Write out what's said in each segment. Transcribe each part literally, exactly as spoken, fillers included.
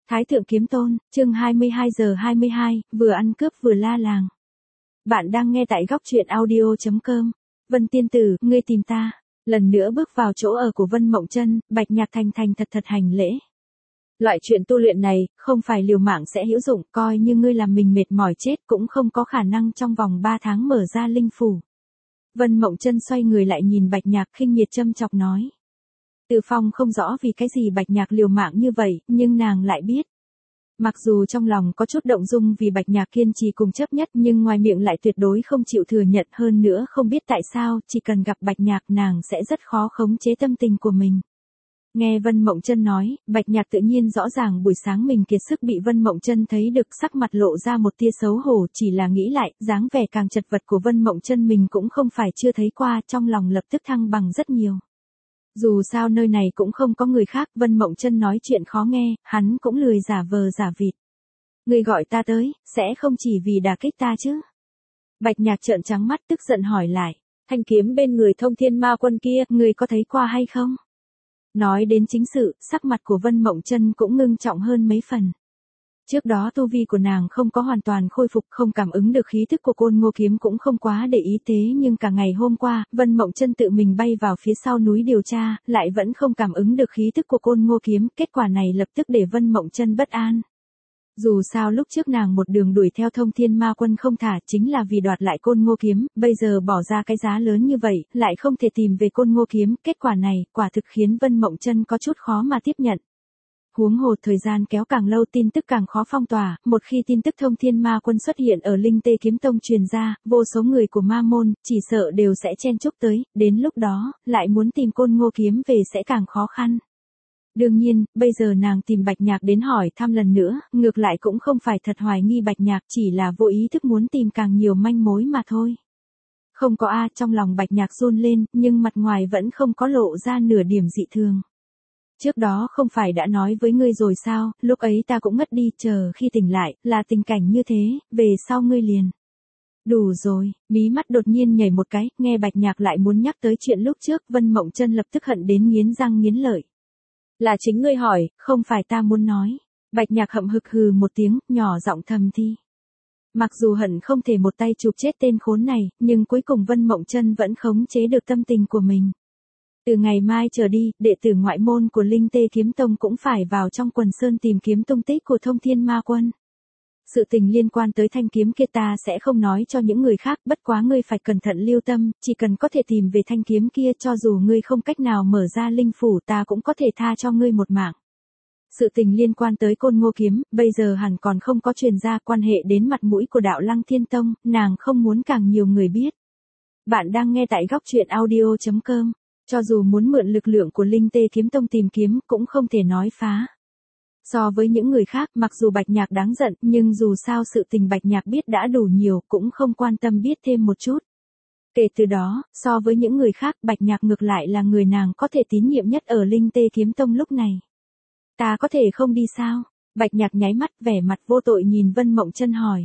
Thái thượng kiếm tôn, chương hai mươi hai giờ hai mươi hai, vừa ăn cướp vừa la làng. Bạn đang nghe tại góc truyện audio chấm com. Vân tiên tử, ngươi tìm ta. Lần nữa bước vào chỗ ở của Vân Mộng Chân, Bạch Nhạc thành thành thật thật hành lễ. Loại chuyện tu luyện này, không phải liều mạng sẽ hữu dụng, coi như ngươi làm mình mệt mỏi chết cũng không có khả năng trong vòng ba tháng mở ra linh phủ. Vân Mộng Chân xoay người lại nhìn Bạch Nhạc khinh miệt châm chọc nói. Từ Phong không rõ vì cái gì Bạch Nhạc liều mạng như vậy, nhưng nàng lại biết. Mặc dù trong lòng có chút động dung vì Bạch Nhạc kiên trì cùng chấp nhất nhưng ngoài miệng lại tuyệt đối không chịu thừa nhận, hơn nữa không biết tại sao, chỉ cần gặp Bạch Nhạc nàng sẽ rất khó khống chế tâm tình của mình. Nghe Vân Mộng Chân nói, Bạch Nhạc tự nhiên rõ ràng buổi sáng mình kiệt sức bị Vân Mộng Chân thấy được, sắc mặt lộ ra một tia xấu hổ, chỉ là nghĩ lại, dáng vẻ càng chật vật của Vân Mộng Chân mình cũng không phải chưa thấy qua, trong lòng lập tức thăng bằng rất nhiều. Dù sao nơi này cũng không có người khác, Vân Mộng Chân nói chuyện khó nghe, hắn cũng lười giả vờ giả vịt. Người gọi ta tới, sẽ không chỉ vì đả kích ta chứ? Bạch Nhạc trợn trắng mắt tức giận hỏi lại, thanh kiếm bên người Thông Thiên Ma Quân kia, người có thấy qua hay không? Nói đến chính sự, sắc mặt của Vân Mộng Chân cũng ngưng trọng hơn mấy phần. Trước đó tu vi của nàng không có hoàn toàn khôi phục, không cảm ứng được khí thức của Côn Ngô kiếm cũng không quá để ý, thế nhưng cả ngày hôm qua, Vân Mộng Chân tự mình bay vào phía sau núi điều tra, lại vẫn không cảm ứng được khí thức của Côn Ngô kiếm, kết quả này lập tức để Vân Mộng Chân bất an. Dù sao lúc trước nàng một đường đuổi theo Thông Thiên Ma Quân không thả chính là vì đoạt lại Côn Ngô kiếm, bây giờ bỏ ra cái giá lớn như vậy, lại không thể tìm về Côn Ngô kiếm, kết quả này, quả thực khiến Vân Mộng Chân có chút khó mà tiếp nhận. Huống hồ thời gian kéo càng lâu tin tức càng khó phong tỏa, một khi tin tức Thông Thiên Ma Quân xuất hiện ở Linh Tê Kiếm Tông truyền ra, vô số người của Ma môn, chỉ sợ đều sẽ chen chúc tới, đến lúc đó, lại muốn tìm Côn Ngô kiếm về sẽ càng khó khăn. Đương nhiên, bây giờ nàng tìm Bạch Nhạc đến hỏi thăm lần nữa, ngược lại cũng không phải thật hoài nghi Bạch Nhạc, chỉ là vô ý thức muốn tìm càng nhiều manh mối mà thôi. Không có a, trong lòng Bạch Nhạc run lên, nhưng mặt ngoài vẫn không có lộ ra nửa điểm dị thường. Trước đó không phải đã nói với ngươi rồi sao, lúc ấy ta cũng ngất đi, chờ khi tỉnh lại, là tình cảnh như thế, về sau ngươi liền. Đủ rồi, mí mắt đột nhiên nhảy một cái, nghe Bạch Nhạc lại muốn nhắc tới chuyện lúc trước, Vân Mộng Chân lập tức hận đến nghiến răng nghiến lợi. Là chính ngươi hỏi, không phải ta muốn nói. Bạch Nhạc hậm hực hừ một tiếng, nhỏ giọng thầm thi. Mặc dù hận không thể một tay chụp chết tên khốn này, nhưng cuối cùng Vân Mộng Chân vẫn khống chế được tâm tình của mình. Từ ngày mai trở đi, đệ tử ngoại môn của Linh Tê Kiếm Tông cũng phải vào trong quần sơn tìm kiếm tung tích của Thông Thiên Ma Quân. Sự tình liên quan tới thanh kiếm kia ta sẽ không nói cho những người khác, bất quá ngươi phải cẩn thận lưu tâm, chỉ cần có thể tìm về thanh kiếm kia, cho dù ngươi không cách nào mở ra linh phủ ta cũng có thể tha cho ngươi một mạng. Sự tình liên quan tới Côn Ngô kiếm, bây giờ hẳn còn không có truyền ra, quan hệ đến mặt mũi của đạo Lăng Thiên Tông, nàng không muốn càng nhiều người biết. Bạn đang nghe tại góc truyện audio chấm com. Cho dù muốn mượn lực lượng của Linh Tê Kiếm Tông tìm kiếm cũng không thể nói phá. So với những người khác, mặc dù Bạch Nhạc đáng giận, nhưng dù sao sự tình Bạch Nhạc biết đã đủ nhiều, cũng không quan tâm biết thêm một chút. Kể từ đó, so với những người khác, Bạch Nhạc ngược lại là người nàng có thể tín nhiệm nhất ở Linh Tê Kiếm Tông lúc này. Ta có thể không đi sao? Bạch Nhạc nháy mắt, vẻ mặt vô tội nhìn Vân Mộng Chân hỏi.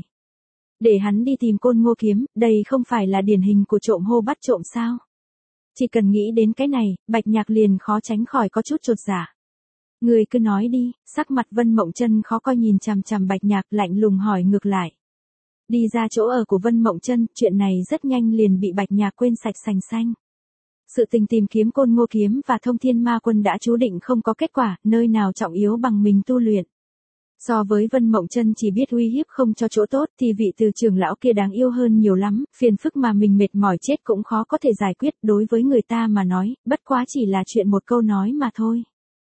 Để hắn đi tìm Côn Ngô kiếm, đây không phải là điển hình của trộm hô bắt trộm sao? Chỉ cần nghĩ đến cái này, Bạch Nhạc liền khó tránh khỏi có chút chột dạ. Người cứ nói đi, sắc mặt Vân Mộng Chân khó coi nhìn chằm chằm Bạch Nhạc, lạnh lùng hỏi ngược lại. Đi ra chỗ ở của Vân Mộng Chân, chuyện này rất nhanh liền bị Bạch Nhạc quên sạch sành xanh. Sự tình tìm kiếm Côn Ngô kiếm và Thông Thiên Ma Quân đã chú định không có kết quả, nơi nào trọng yếu bằng mình tu luyện. So với Vân Mộng Chân chỉ biết uy hiếp không cho chỗ tốt thì vị từ trưởng lão kia đáng yêu hơn nhiều lắm, phiền phức mà mình mệt mỏi chết cũng khó có thể giải quyết, đối với người ta mà nói, bất quá chỉ là chuyện một câu nói mà thôi.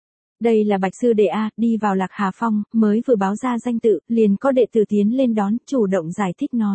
Đây là Bạch sư đệ a, đi vào Lạc Hà Phong, mới vừa báo ra danh tự, liền có đệ tử tiến lên đón, chủ động giải thích nói.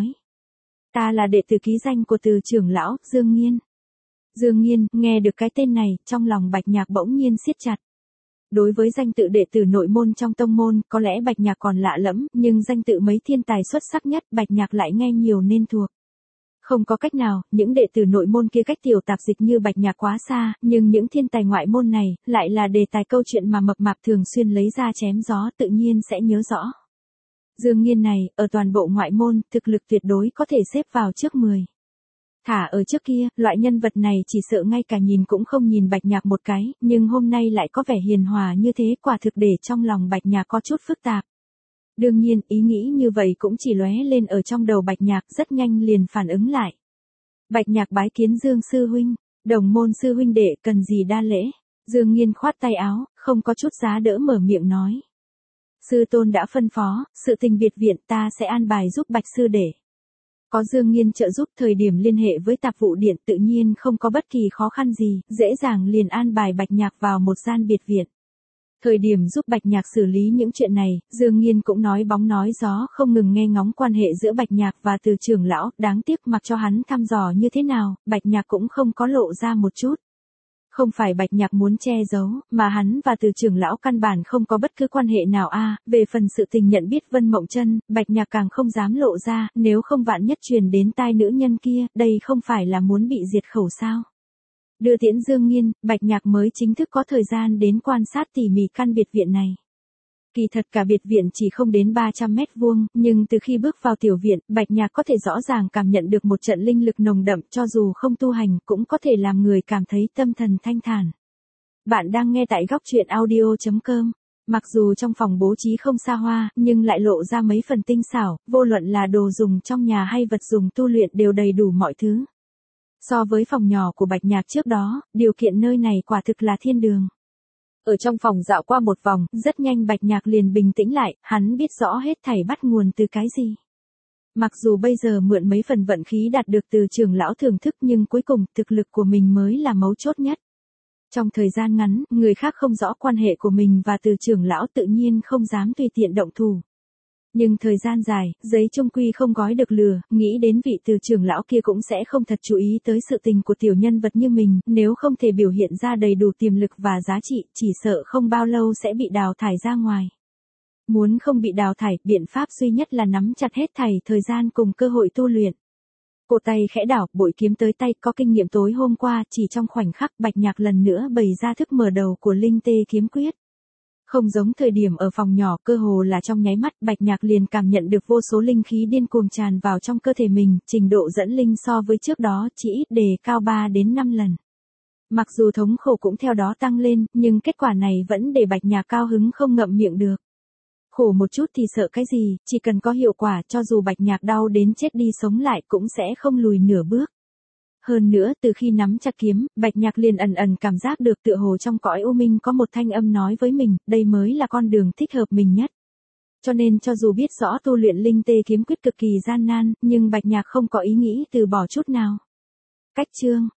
Ta là đệ tử ký danh của từ trưởng lão, Dương Nghiên. Dương Nghiên, nghe được cái tên này, trong lòng Bạch Nhạc bỗng nhiên siết chặt. Đối với danh tự đệ tử nội môn trong tông môn, có lẽ Bạch Nhạc còn lạ lẫm, nhưng danh tự mấy thiên tài xuất sắc nhất, Bạch Nhạc lại nghe nhiều nên thuộc. Không có cách nào, những đệ tử nội môn kia cách tiểu tạp dịch như Bạch Nhạc quá xa, nhưng những thiên tài ngoại môn này, lại là đề tài câu chuyện mà mập mạp thường xuyên lấy ra chém gió, tự nhiên sẽ nhớ rõ. Dương Nghiên này, ở toàn bộ ngoại môn, thực lực tuyệt đối có thể xếp vào trước mười. Thả ở trước kia, loại nhân vật này chỉ sợ ngay cả nhìn cũng không nhìn Bạch Nhạc một cái, nhưng hôm nay lại có vẻ hiền hòa như thế, quả thực để trong lòng Bạch Nhạc có chút phức tạp. Đương nhiên, ý nghĩ như vậy cũng chỉ lóe lên ở trong đầu Bạch Nhạc, rất nhanh liền phản ứng lại. Bạch Nhạc bái kiến Dương sư huynh, đồng môn sư huynh đệ cần gì đa lễ. Dương Nghiên khoát tay áo, không có chút giá đỡ mở miệng nói. Sư tôn đã phân phó, sự tình biệt viện ta sẽ an bài giúp Bạch sư đệ. Có Dương Nghiên trợ giúp, thời điểm liên hệ với tạp vụ điện tự nhiên không có bất kỳ khó khăn gì, dễ dàng liền an bài Bạch Nhạc vào một gian biệt viện. Thời điểm giúp Bạch Nhạc xử lý những chuyện này, Dương Nghiên cũng nói bóng nói gió không ngừng nghe ngóng quan hệ giữa Bạch Nhạc và Từ trưởng lão, đáng tiếc mặc cho hắn thăm dò như thế nào, Bạch Nhạc cũng không có lộ ra một chút. Không phải Bạch Nhạc muốn che giấu, mà hắn và Từ trưởng lão căn bản không có bất cứ quan hệ nào a. Về phần sự tình nhận biết Vân Mộng Chân, Bạch Nhạc càng không dám lộ ra, nếu không vạn nhất truyền đến tai nữ nhân kia, đây không phải là muốn bị diệt khẩu sao? Đưa tiễn Dương Nghiên, Bạch Nhạc mới chính thức có thời gian đến quan sát tỉ mỉ căn biệt viện này. Kỳ thật cả biệt viện chỉ không đến ba trăm mét vuông, nhưng từ khi bước vào tiểu viện, Bạch Nhạc có thể rõ ràng cảm nhận được một trận linh lực nồng đậm, cho dù không tu hành cũng có thể làm người cảm thấy tâm thần thanh thản. Bạn đang nghe tại góc truyện audio chấm com. Mặc dù trong phòng bố trí không xa hoa, nhưng lại lộ ra mấy phần tinh xảo, vô luận là đồ dùng trong nhà hay vật dùng tu luyện đều đầy đủ mọi thứ. So với phòng nhỏ của Bạch Nhạc trước đó, điều kiện nơi này quả thực là thiên đường. Ở trong phòng dạo qua một vòng, rất nhanh Bạch Nhạc liền bình tĩnh lại, hắn biết rõ hết thảy bắt nguồn từ cái gì. Mặc dù bây giờ mượn mấy phần vận khí đạt được từ trưởng lão thưởng thức nhưng cuối cùng thực lực của mình mới là mấu chốt nhất. Trong thời gian ngắn, người khác không rõ quan hệ của mình và từ trưởng lão tự nhiên không dám tùy tiện động thủ. Nhưng thời gian dài, giấy chung quy không gói được lừa, nghĩ đến vị từ trưởng lão kia cũng sẽ không thật chú ý tới sự tình của tiểu nhân vật như mình, nếu không thể biểu hiện ra đầy đủ tiềm lực và giá trị, chỉ sợ không bao lâu sẽ bị đào thải ra ngoài. Muốn không bị đào thải, biện pháp duy nhất là nắm chặt hết thảy thời gian cùng cơ hội tu luyện. Cổ tay khẽ đảo, bội kiếm tới tay, có kinh nghiệm tối hôm qua, chỉ trong khoảnh khắc Bạch Nhạc lần nữa bày ra thức mở đầu của Linh Tê kiếm quyết. Không giống thời điểm ở phòng nhỏ, cơ hồ là trong nháy mắt Bạch Nhạc liền cảm nhận được vô số linh khí điên cuồng tràn vào trong cơ thể mình, trình độ dẫn linh so với trước đó chỉ ít đề cao ba đến năm lần. Mặc dù thống khổ cũng theo đó tăng lên, nhưng kết quả này vẫn để Bạch Nhạc cao hứng không ngậm miệng được. Khổ một chút thì sợ cái gì, chỉ cần có hiệu quả, cho dù Bạch Nhạc đau đến chết đi sống lại cũng sẽ không lùi nửa bước. Hơn nữa, từ khi nắm chặt kiếm, Bạch Nhạc liền ẩn ẩn cảm giác được tựa hồ trong cõi u minh có một thanh âm nói với mình, đây mới là con đường thích hợp mình nhất. Cho nên cho dù biết rõ tu luyện Linh Tê kiếm quyết cực kỳ gian nan, nhưng Bạch Nhạc không có ý nghĩ từ bỏ chút nào. Cách chương